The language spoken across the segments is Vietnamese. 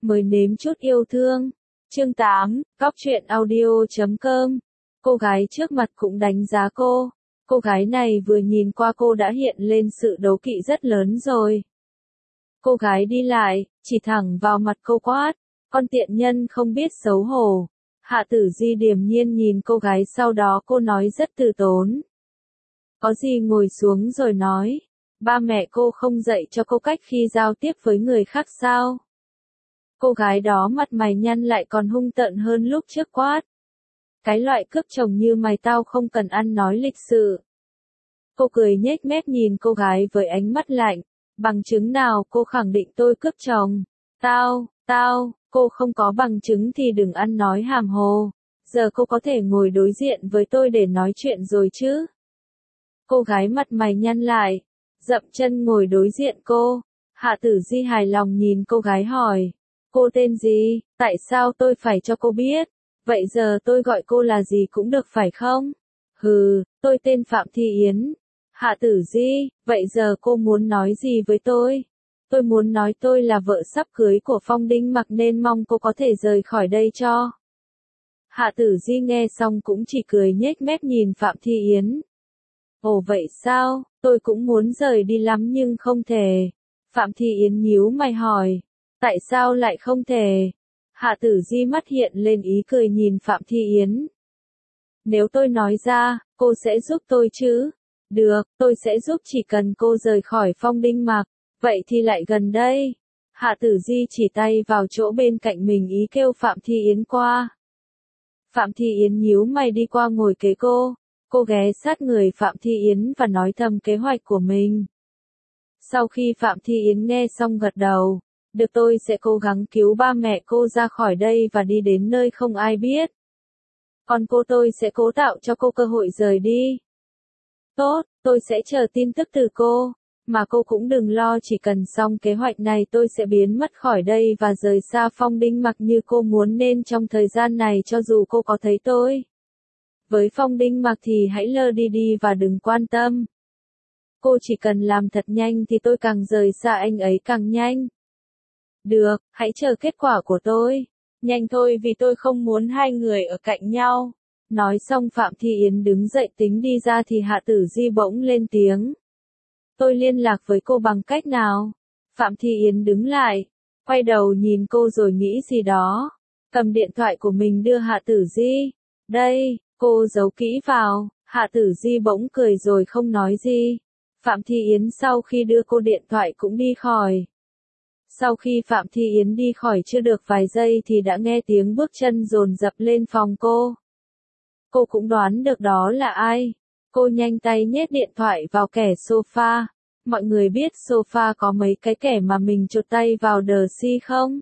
mới nếm chút yêu thương. Chương 8, Cóc truyện audio.com. Cô gái trước mặt cũng đánh giá cô. Cô gái này vừa nhìn qua cô đã hiện lên sự đố kỵ rất lớn rồi. Cô gái đi lại, chỉ thẳng vào mặt cô quát. Con tiện nhân không biết xấu hổ. Hạ Tử Di điềm nhiên nhìn cô gái, sau đó cô nói rất từ tốn. Có gì ngồi xuống rồi nói. Ba mẹ cô không dạy cho cô cách khi giao tiếp với người khác sao? Cô gái đó mặt mày nhăn lại còn hung tợn hơn lúc trước quát. Cái loại cướp chồng như mày tao không cần ăn nói lịch sự. Cô cười nhếch mép nhìn cô gái với ánh mắt lạnh. Bằng chứng nào cô khẳng định tôi cướp chồng? Cô không có bằng chứng thì đừng ăn nói hàm hồ. Giờ cô có thể ngồi đối diện với tôi để nói chuyện rồi chứ? Cô gái mặt mày nhăn lại, dậm chân ngồi đối diện cô. Hạ Tử Di hài lòng nhìn cô gái hỏi. Cô tên gì? Tại sao tôi phải cho cô biết? Vậy giờ tôi gọi cô là gì cũng được phải không? Hừ, tôi tên Phạm Thi Yến. Hạ Tử Di, vậy giờ cô muốn nói gì với tôi? Tôi muốn nói tôi là vợ sắp cưới của Phong Đinh Mặc nên mong cô có thể rời khỏi đây cho. Hạ Tử Di nghe xong cũng chỉ cười nhếch mép nhìn Phạm Thi Yến. Ồ vậy sao, tôi cũng muốn rời đi lắm nhưng không thể. Phạm Thi Yến nhíu mày hỏi. Tại sao lại không thể? Hạ Tử Di mắt hiện lên ý cười nhìn Phạm Thi Yến. Nếu tôi nói ra, cô sẽ giúp tôi chứ? Được, tôi sẽ giúp chỉ cần cô rời khỏi Phong Đinh Mặc. Vậy thì lại gần đây. Hạ Tử Di chỉ tay vào chỗ bên cạnh mình ý kêu Phạm Thi Yến qua. Phạm Thi Yến nhíu mày đi qua ngồi kế cô. Cô ghé sát người Phạm Thi Yến và nói thầm kế hoạch của mình. Sau khi Phạm Thi Yến nghe xong gật đầu. Được, tôi sẽ cố gắng cứu ba mẹ cô ra khỏi đây và đi đến nơi không ai biết. Còn cô tôi sẽ cố tạo cho cô cơ hội rời đi. Tốt, tôi sẽ chờ tin tức từ cô. Mà cô cũng đừng lo, chỉ cần xong kế hoạch này tôi sẽ biến mất khỏi đây và rời xa Phong Đinh Mặc như cô muốn, nên trong thời gian này cho dù cô có thấy tôi với Phong Đinh Mặc thì hãy lơ đi và đừng quan tâm. Cô chỉ cần làm thật nhanh thì tôi càng rời xa anh ấy càng nhanh. Được, hãy chờ kết quả của tôi. Nhanh thôi vì tôi không muốn hai người ở cạnh nhau. Nói xong Phạm Thi Yến đứng dậy tính đi ra thì Hạ Tử Di bỗng lên tiếng. Tôi liên lạc với cô bằng cách nào? Phạm Thi Yến đứng lại, quay đầu nhìn cô rồi nghĩ gì đó. Cầm điện thoại của mình đưa Hạ Tử Di. Đây, cô giấu kỹ vào. Hạ Tử Di bỗng cười rồi không nói gì. Phạm Thi Yến sau khi đưa cô điện thoại cũng đi khỏi. Sau khi Phạm Thi Yến đi khỏi chưa được vài giây thì đã nghe tiếng bước chân dồn dập lên phòng cô. Cô cũng đoán được đó là ai. Cô nhanh tay nhét điện thoại vào kẻ sofa. Mọi người biết sofa có mấy cái kẻ mà mình chột tay vào đờ si không?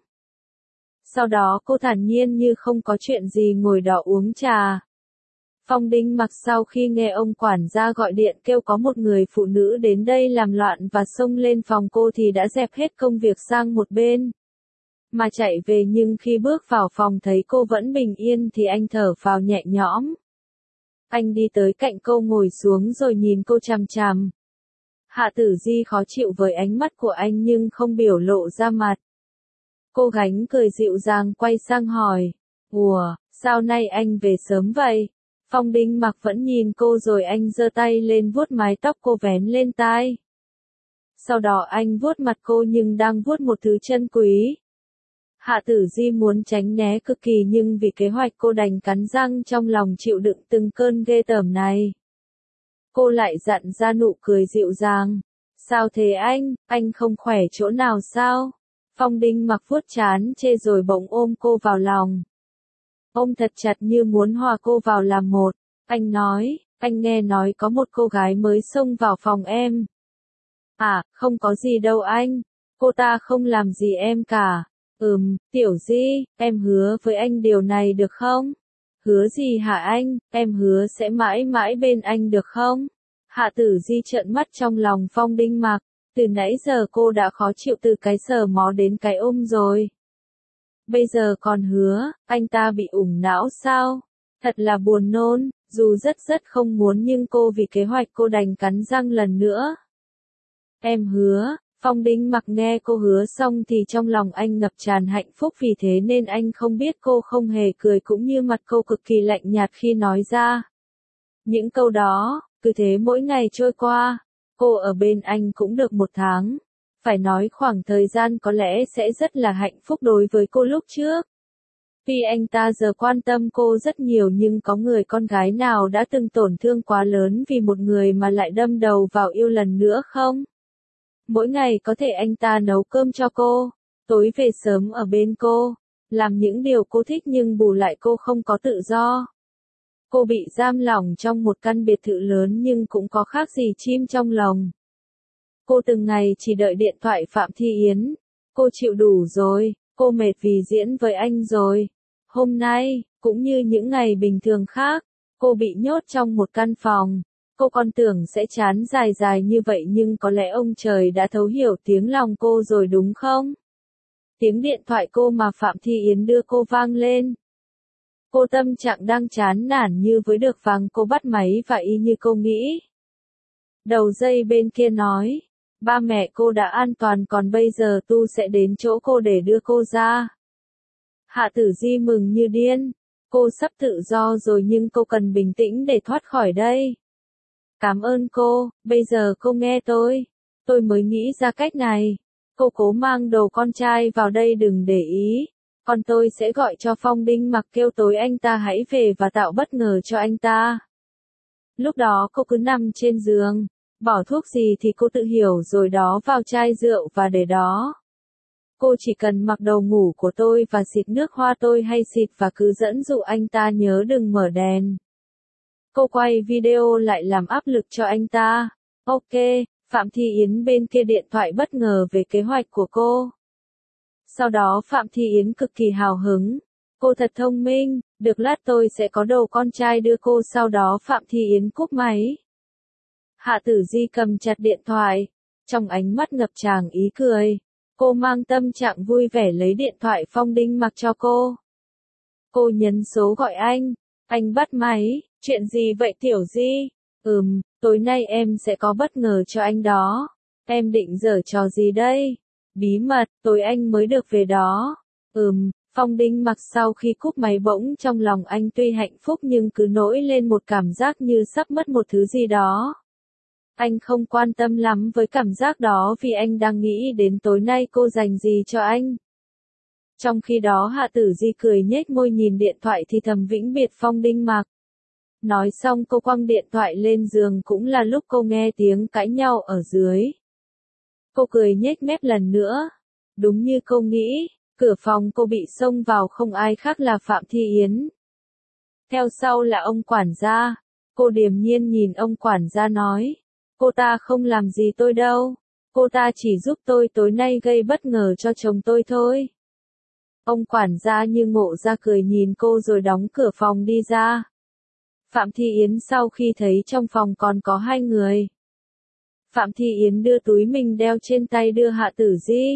Sau đó cô thản nhiên như không có chuyện gì ngồi đó uống trà. Phong Đinh Mặc sau khi nghe ông quản gia gọi điện kêu có một người phụ nữ đến đây làm loạn và xông lên phòng cô thì đã dẹp hết công việc sang một bên mà chạy về, nhưng khi bước vào phòng thấy cô vẫn bình yên thì anh thở phào nhẹ nhõm. Anh đi tới cạnh cô ngồi xuống rồi nhìn cô chằm chằm. Hạ Tử Di khó chịu với ánh mắt của anh nhưng không biểu lộ ra mặt. Cô gánh cười dịu dàng quay sang hỏi. Ủa, sao nay anh về sớm vậy? Phong Đinh Mặc vẫn nhìn cô rồi anh giơ tay lên vuốt mái tóc cô vén lên tai. Sau đó anh vuốt mặt cô nhưng đang vuốt một thứ chân quý. Hạ Tử Di muốn tránh né cực kỳ nhưng vì kế hoạch cô đành cắn răng trong lòng chịu đựng từng cơn ghê tởm này. Cô lại dặn ra nụ cười dịu dàng. Sao thế anh không khỏe chỗ nào sao? Phong Đinh Mặc vuốt trán chê rồi bỗng ôm cô vào lòng. Ôm thật chặt như muốn hòa cô vào làm một. Anh nói, anh nghe nói có một cô gái mới xông vào phòng em. À, không có gì đâu anh. Cô ta không làm gì em cả. Tiểu Di, em hứa với anh điều này được không? Hứa gì hả anh? Em hứa sẽ mãi mãi bên anh được không? Hạ Tử Di trợn mắt trong lòng Phong Đinh Mặc. Từ nãy giờ cô đã khó chịu từ cái sờ mó đến cái ôm rồi. Bây giờ còn hứa, anh ta bị ủng não sao? Thật là buồn nôn, dù rất không muốn nhưng cô vì kế hoạch cô đành cắn răng lần nữa. Em hứa, Phong Đinh Mặc nghe cô hứa xong thì trong lòng anh ngập tràn hạnh phúc, vì thế nên anh không biết cô không hề cười cũng như mặt cô cực kỳ lạnh nhạt khi nói ra những câu đó. Cứ thế mỗi ngày trôi qua, cô ở bên anh cũng được 1 tháng. Phải nói khoảng thời gian có lẽ sẽ rất là hạnh phúc đối với cô lúc trước. Tuy anh ta giờ quan tâm cô rất nhiều nhưng có người con gái nào đã từng tổn thương quá lớn vì một người mà lại đâm đầu vào yêu lần nữa không? Mỗi ngày có thể anh ta nấu cơm cho cô, tối về sớm ở bên cô, làm những điều cô thích nhưng bù lại cô không có tự do. Cô bị giam lỏng trong một căn biệt thự lớn nhưng cũng có khác gì chim trong lồng. Cô từng ngày chỉ đợi điện thoại Phạm Thi Yến. Cô chịu đủ rồi, cô mệt vì diễn với anh rồi. Hôm nay, cũng như những ngày bình thường khác, cô bị nhốt trong một căn phòng. Cô còn tưởng sẽ chán dài dài như vậy nhưng có lẽ ông trời đã thấu hiểu tiếng lòng cô rồi đúng không? Tiếng điện thoại cô mà Phạm Thi Yến đưa cô vang lên. Cô tâm trạng đang chán nản như với được vàng, cô bắt máy và y như cô nghĩ. Đầu dây bên kia nói, ba mẹ cô đã an toàn còn bây giờ Tu sẽ đến chỗ cô để đưa cô ra. Hạ Tử Di mừng như điên, cô sắp tự do rồi nhưng cô cần bình tĩnh để thoát khỏi đây. Cảm ơn cô, bây giờ cô nghe tôi mới nghĩ ra cách này. Cô cố mang đồ con trai vào đây, đừng để ý. Còn tôi sẽ gọi cho Phong Đinh Mặc kêu tối anh ta hãy về và tạo bất ngờ cho anh ta. Lúc đó cô cứ nằm trên giường, bỏ thuốc gì thì cô tự hiểu rồi đó vào chai rượu và để đó. Cô chỉ cần mặc đồ ngủ của tôi và xịt nước hoa tôi hay xịt và cứ dẫn dụ anh ta nhớ đừng mở đèn. Cô quay video lại làm áp lực cho anh ta. Ok, Phạm Thi Yến bên kia điện thoại bất ngờ về kế hoạch của cô. Sau đó Phạm Thi Yến cực kỳ hào hứng. Cô thật thông minh, được lát tôi sẽ có đồ con trai đưa cô. Sau đó Phạm Thi Yến cúp máy. Hạ Tử Di cầm chặt điện thoại, trong ánh mắt ngập tràn ý cười. Cô mang tâm trạng vui vẻ lấy điện thoại Phong Đinh Mặc cho cô. Cô nhấn số gọi anh bắt máy, chuyện gì vậy Tiểu Di? Tối nay em sẽ có bất ngờ cho anh đó. Em định giở trò gì đây? Bí mật, tối anh mới được về đó. Phong Đinh Mặc sau khi cúp máy bỗng trong lòng anh tuy hạnh phúc nhưng cứ nổi lên một cảm giác như sắp mất một thứ gì đó. Anh không quan tâm lắm với cảm giác đó vì anh đang nghĩ đến tối nay cô dành gì cho anh. Trong khi đó Hạ Tử Di cười nhếch môi nhìn điện thoại thì thầm vĩnh biệt Phong Đinh Mặc. Nói xong cô quăng điện thoại lên giường, cũng là lúc cô nghe tiếng cãi nhau ở dưới. Cô cười nhếch mép lần nữa. Đúng như cô nghĩ, cửa phòng cô bị xông vào không ai khác là Phạm Thi Yến. Theo sau là ông quản gia. Cô điềm nhiên nhìn ông quản gia nói. Cô ta không làm gì tôi đâu. Cô ta chỉ giúp tôi tối nay gây bất ngờ cho chồng tôi thôi. Ông quản gia như ngộ ra cười nhìn cô rồi đóng cửa phòng đi ra. Phạm Thi Yến sau khi thấy trong phòng còn có 2 người. Phạm Thi Yến đưa túi mình đeo trên tay đưa Hạ Tử Di.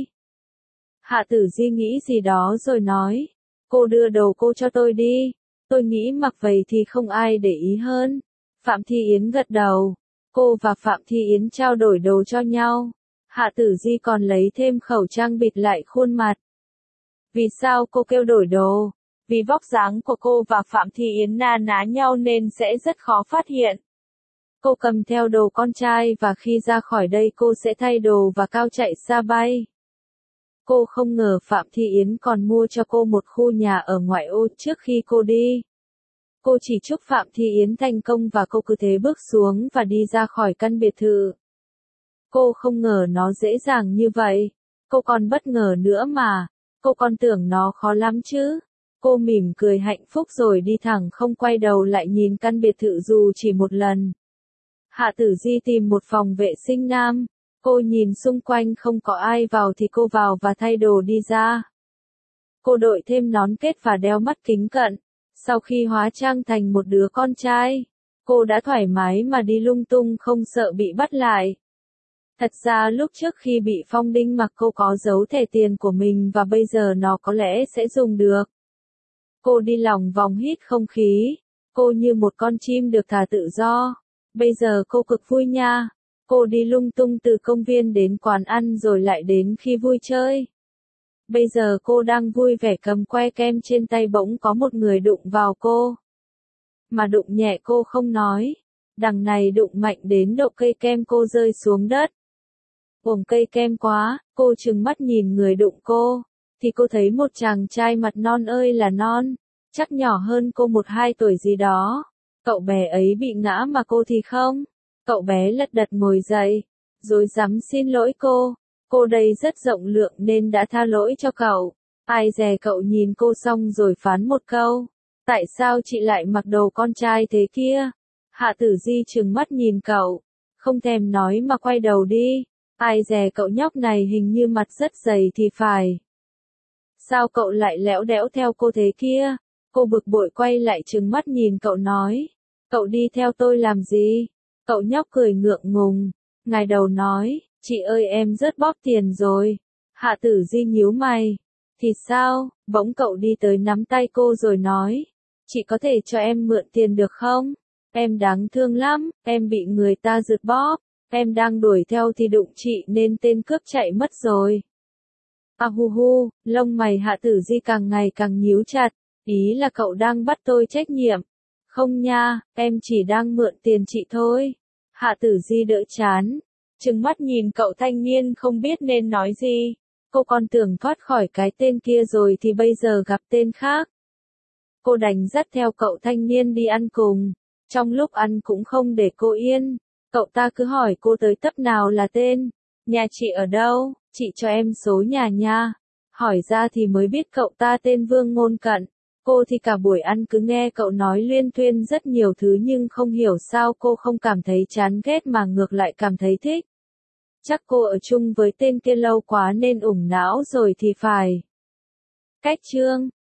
Hạ Tử Di nghĩ gì đó rồi nói. Cô đưa đồ cô cho tôi đi. Tôi nghĩ mặc vậy thì không ai để ý hơn. Phạm Thi Yến gật đầu. Cô và Phạm Thi Yến trao đổi đồ cho nhau. Hạ Tử Di còn lấy thêm khẩu trang bịt lại khuôn mặt. Vì sao cô kêu đổi đồ? Vì vóc dáng của cô và Phạm Thi Yến na ná nhau nên sẽ rất khó phát hiện. Cô cầm theo đồ con trai và khi ra khỏi đây cô sẽ thay đồ và cao chạy xa bay. Cô không ngờ Phạm Thi Yến còn mua cho cô một khu nhà ở ngoại ô trước khi cô đi. Cô chỉ chúc Phạm Thi Yến thành công và cô cứ thế bước xuống và đi ra khỏi căn biệt thự. Cô không ngờ nó dễ dàng như vậy. Cô còn bất ngờ nữa mà. Cô còn tưởng nó khó lắm chứ. Cô mỉm cười hạnh phúc rồi đi thẳng không quay đầu lại nhìn căn biệt thự dù chỉ một lần. Hạ Tử Di tìm một phòng vệ sinh nam. Cô nhìn xung quanh không có ai vào thì cô vào và thay đồ đi ra. Cô đội thêm nón kết và đeo mắt kính cận. Sau khi hóa trang thành một đứa con trai, cô đã thoải mái mà đi lung tung không sợ bị bắt lại. Thật ra lúc trước khi bị Phong Đinh Mặc cô có giấu thẻ tiền của mình và bây giờ nó có lẽ sẽ dùng được. Cô đi lòng vòng hít không khí. Cô như một con chim được thả tự do. Bây giờ cô cực vui nha. Cô đi lung tung từ công viên đến quán ăn rồi lại đến khi vui chơi. Bây giờ cô đang vui vẻ cầm que kem trên tay bỗng có một người đụng vào cô. Mà đụng nhẹ cô không nói. Đằng này đụng mạnh đến độ cây kem cô rơi xuống đất. Uổng cây kem quá, cô trừng mắt nhìn người đụng cô. Thì cô thấy một chàng trai mặt non ơi là non. Chắc nhỏ hơn cô 1-2 tuổi gì đó. Cậu bé ấy bị ngã mà cô thì không. Cậu bé lật đật ngồi dậy. Rồi dám xin lỗi cô. Cô đây rất rộng lượng nên đã tha lỗi cho cậu. Ai dè cậu nhìn cô xong rồi phán một câu. Tại sao chị lại mặc đồ con trai thế kia? Hạ Tử Di trừng mắt nhìn cậu. Không thèm nói mà quay đầu đi. Ai dè cậu nhóc này hình như mặt rất dày thì phải. Sao cậu lại lẽo đẽo theo cô thế kia? Cô bực bội quay lại trừng mắt nhìn cậu nói. Cậu đi theo tôi làm gì? Cậu nhóc cười ngượng ngùng. Ngài đầu nói, chị ơi em rớt bóp tiền rồi. Hạ Tử Di nhíu mày. Thì sao? Bỗng cậu đi tới nắm tay cô rồi nói. Chị có thể cho em mượn tiền được không? Em đáng thương lắm, em bị người ta rượt bóp. Em đang đuổi theo thì đụng chị nên tên cướp chạy mất rồi. À hu hu, lông mày Hạ Tử Di càng ngày càng nhíu chặt. Ý là cậu đang bắt tôi trách nhiệm. Không nha, em chỉ đang mượn tiền chị thôi. Hạ Tử Di đỡ chán. Trừng mắt nhìn cậu thanh niên không biết nên nói gì. Cô còn tưởng thoát khỏi cái tên kia rồi thì bây giờ gặp tên khác. Cô đành dắt theo cậu thanh niên đi ăn cùng. Trong lúc ăn cũng không để cô yên. Cậu ta cứ hỏi cô tới tấp nào là tên. Nhà chị ở đâu? Chị cho em số nhà nha. Hỏi ra thì mới biết cậu ta tên Vương Ngôn Cận. Cô thì cả buổi ăn cứ nghe cậu nói luyên thuyên rất nhiều thứ nhưng không hiểu sao cô không cảm thấy chán ghét mà ngược lại cảm thấy thích. Chắc cô ở chung với tên kia lâu quá nên ủng não rồi thì phải. Cách chương